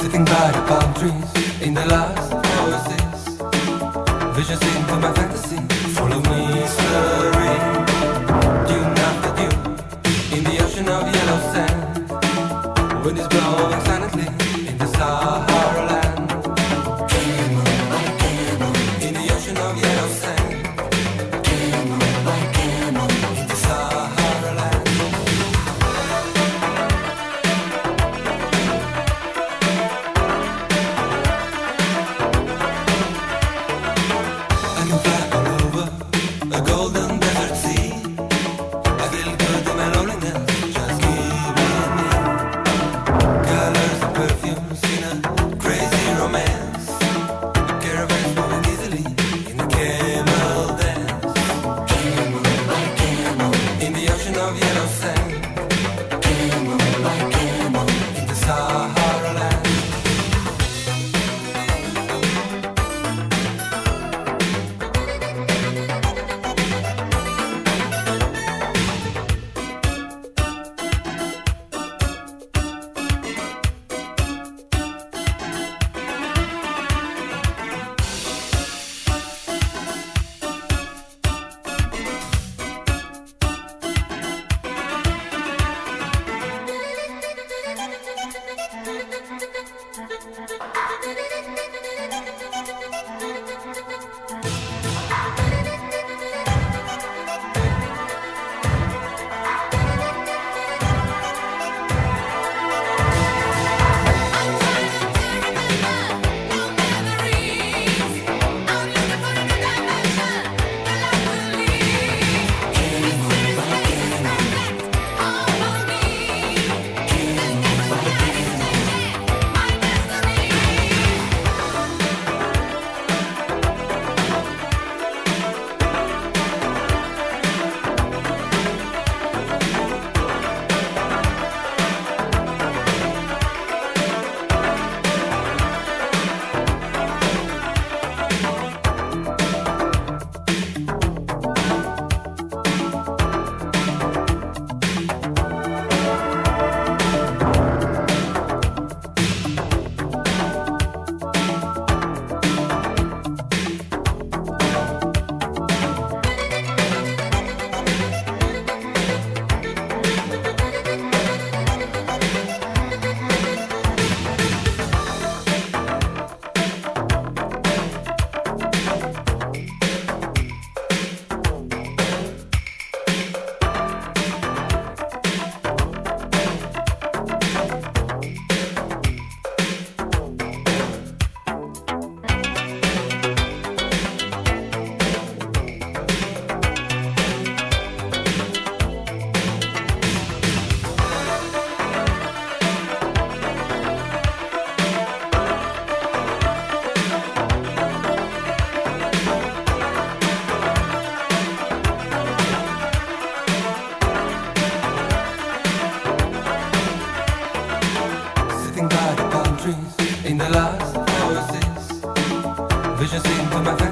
Sitting by the palm trees in the last oasis, visions into my fantasy. Follow me, slurring, dune after dune, in the ocean of yellow sand. Wind is blowing silently in the Sahara land. In the ocean of yellow sand. In the Sahara land. I can fly all over a golden desert sea. I feel good in my loneliness, just keep it me. Colors and perfumes in a crazy romance. Caravans moving easily in a camel dance. In the ocean of yellow sand. In the Sahara land. Sitting by the palm trees in the last oasis, visions into my